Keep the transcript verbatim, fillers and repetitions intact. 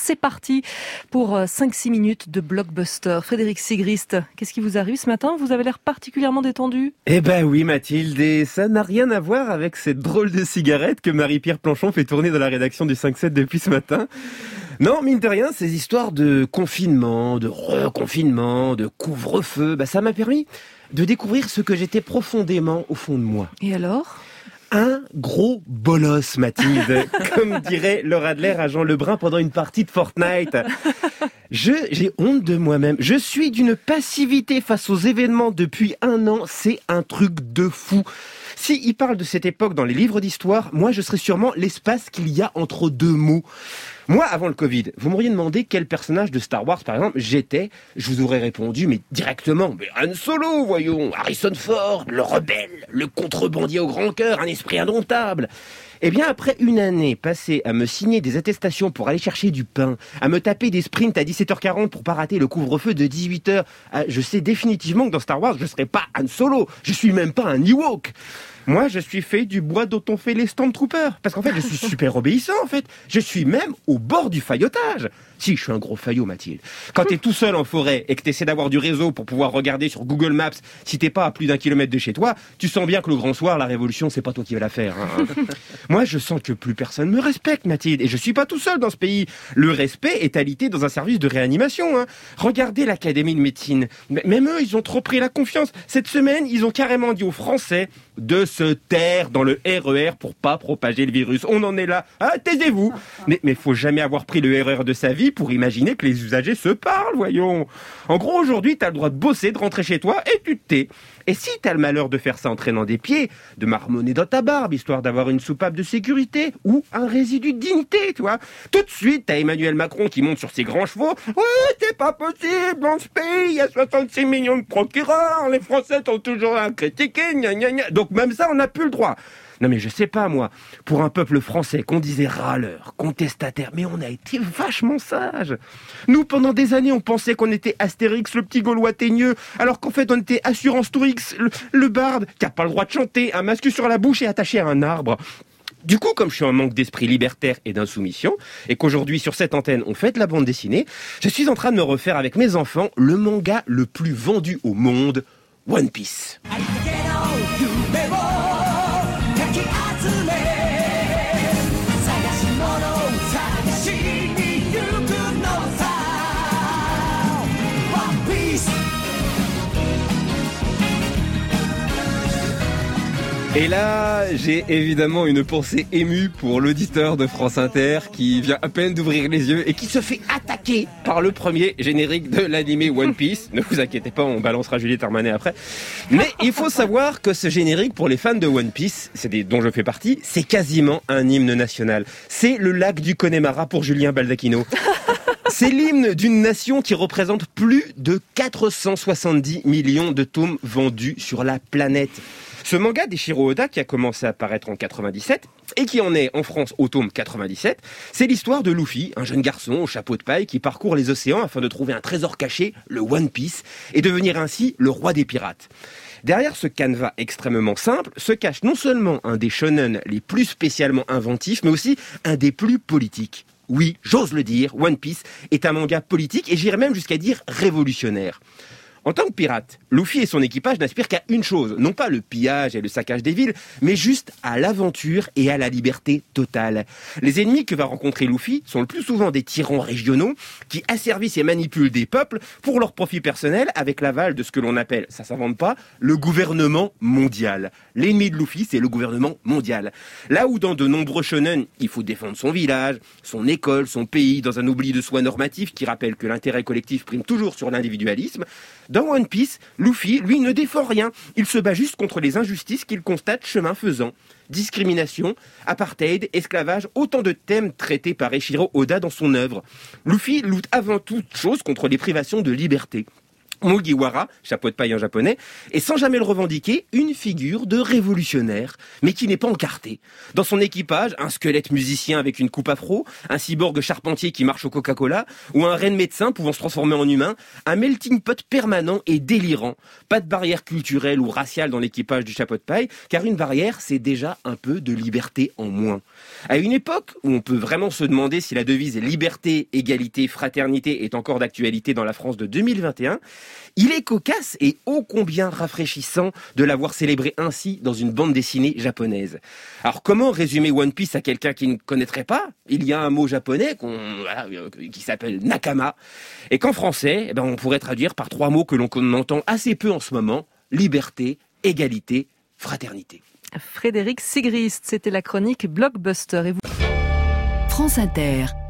c'est parti pour cinq six minutes de blockbuster. Frédéric Sigrist, qu'est-ce qui vous arrive ce matin? Vous avez l'air particulièrement détendu. Eh ben oui Mathilde, et ça n'a rien à voir avec cette drôle de cigarette que Marie-Pierre Planchon fait tourner dans la rédaction du cinq sept depuis ce matin. Non, mine de rien, ces histoires de confinement, de reconfinement, de couvre-feu, bah ça m'a permis de découvrir ce que j'étais profondément au fond de moi. Et alors ? Un gros bolos, Mathilde, comme dirait Laura Adler à Jean Lebrun pendant une partie de Fortnite. Je, j'ai honte de moi-même. Je suis d'une passivité face aux événements depuis un an. C'est un truc de fou. Si il parle de cette époque dans les livres d'histoire, moi je serais sûrement l'espace qu'il y a entre deux mots. Moi, avant le Covid, vous m'auriez demandé quel personnage de Star Wars, par exemple, j'étais. Je vous aurais répondu, mais directement. Mais Han Solo, voyons. Harrison Ford, le rebelle, le contrebandier au grand cœur, un esprit indomptable. Eh bien, après une année passée à me signer des attestations pour aller chercher du pain, à me taper des sprints à dix-sept heures quarante pour pas rater le couvre-feu de dix-huit heures, je sais définitivement que dans Star Wars, je serai pas Han Solo. Je suis même pas un Ewok. Moi, je suis fait du bois dont on fait les Stormtroopers. Parce qu'en fait, je suis super obéissant, en fait. Je suis même au bord du faillotage. Si, je suis un gros faillot, Mathilde. Quand t'es tout seul en forêt et que t'essaies d'avoir du réseau pour pouvoir regarder sur Google Maps, si t'es pas à plus d'un kilomètre de chez toi, tu sens bien que le grand soir, la révolution, c'est pas toi qui vas la faire. Hein. Moi, je sens que plus personne me respecte, Mathilde. Et je suis pas tout seul dans ce pays. Le respect est alité dans un service de réanimation. Hein. Regardez l'Académie de médecine. Même eux, ils ont trop pris la confiance. Cette semaine, ils ont carrément dit aux Français de se taire dans le R E R pour pas propager le virus. On en est là. Ah, taisez-vous. Mais, mais faut jamais avoir pris le R E R de sa vie pour imaginer que les usagers se parlent, voyons. En gros, aujourd'hui, t'as le droit de bosser, de rentrer chez toi et tu te tais. Et si t'as le malheur de faire ça en traînant des pieds, de marmonner dans ta barbe, histoire d'avoir une soupape de sécurité ou un résidu de dignité, tu vois, tout de suite, t'as Emmanuel Macron qui monte sur ses grands chevaux. Ouais, c'est pas possible, dans ce pays, il y a soixante-six millions de procureurs, les Français sont toujours à critiquer, gna gna gna. Donc même ça, on n'a plus le droit. Non mais je sais pas moi, pour un peuple français qu'on disait râleur, contestataire, mais on a été vachement sage. Nous pendant des années on pensait qu'on était Astérix le petit Gaulois teigneux, alors qu'en fait on était Assurance Tourix, le, le barde, qui a pas le droit de chanter, un masque sur la bouche et attaché à un arbre. Du coup, comme je suis en manque d'esprit libertaire et d'insoumission, et qu'aujourd'hui sur cette antenne on fait de la bande dessinée, je suis en train de me refaire avec mes enfants le manga le plus vendu au monde, One Piece. Et là, j'ai évidemment une pensée émue pour l'auditeur de France Inter qui vient à peine d'ouvrir les yeux et qui se fait attaquer par le premier générique de l'animé One Piece. Ne vous inquiétez pas, on balancera Juliette Armanet après. Mais il faut savoir que ce générique, pour les fans de One Piece, c'est des dont je fais partie, c'est quasiment un hymne national. C'est le lac du Connemara pour Julien Baldacchino. C'est l'hymne d'une nation qui représente plus de quatre cent soixante-dix millions de tomes vendus sur la planète. Ce manga d'Eiichiro Oda, qui a commencé à apparaître en quatre-vingt-dix-sept et qui en est en France au tome quatre-vingt-dix-sept, c'est l'histoire de Luffy, un jeune garçon au chapeau de paille qui parcourt les océans afin de trouver un trésor caché, le One Piece, et devenir ainsi le roi des pirates. Derrière ce canevas extrêmement simple se cache non seulement un des shonen les plus spécialement inventifs, mais aussi un des plus politiques. Oui, j'ose le dire, One Piece est un manga politique et j'irais même jusqu'à dire révolutionnaire. En tant que pirate, Luffy et son équipage n'aspirent qu'à une chose, non pas le pillage et le saccage des villes, mais juste à l'aventure et à la liberté totale. Les ennemis que va rencontrer Luffy sont le plus souvent des tyrans régionaux qui asservissent et manipulent des peuples pour leur profit personnel avec l'aval de ce que l'on appelle, ça s'invente pas, le gouvernement mondial. L'ennemi de Luffy, c'est le gouvernement mondial. Là où dans de nombreux shonen, il faut défendre son village, son école, son pays, dans un oubli de soi normatif qui rappelle que l'intérêt collectif prime toujours sur l'individualisme, dans One Piece, Luffy, lui, ne défend rien. Il se bat juste contre les injustices qu'il constate chemin faisant. Discrimination, apartheid, esclavage, autant de thèmes traités par Eiichiro Oda dans son œuvre. Luffy lutte avant toute chose contre les privations de liberté. Mugiwara, chapeau de paille en japonais, est sans jamais le revendiquer une figure de révolutionnaire, mais qui n'est pas encarté. Dans son équipage, un squelette musicien avec une coupe afro, un cyborg charpentier qui marche au Coca-Cola, ou un reine médecin pouvant se transformer en humain, un melting pot permanent et délirant. Pas de barrière culturelle ou raciale dans l'équipage du chapeau de paille, car une barrière, c'est déjà un peu de liberté en moins. À une époque où on peut vraiment se demander si la devise liberté, égalité, fraternité est encore d'actualité dans la France de deux mille vingt et un, il est cocasse et ô combien rafraîchissant de l'avoir célébré ainsi dans une bande dessinée japonaise. Alors comment résumer One Piece à quelqu'un qui ne connaîtrait pas ? Il y a un mot japonais qu'on, voilà, qui s'appelle nakama, et qu'en français, eh ben, on pourrait traduire par trois mots que l'on entend assez peu en ce moment: liberté, égalité, fraternité. Frédéric Sigrist, c'était la chronique Blockbuster. Et vous... France Inter.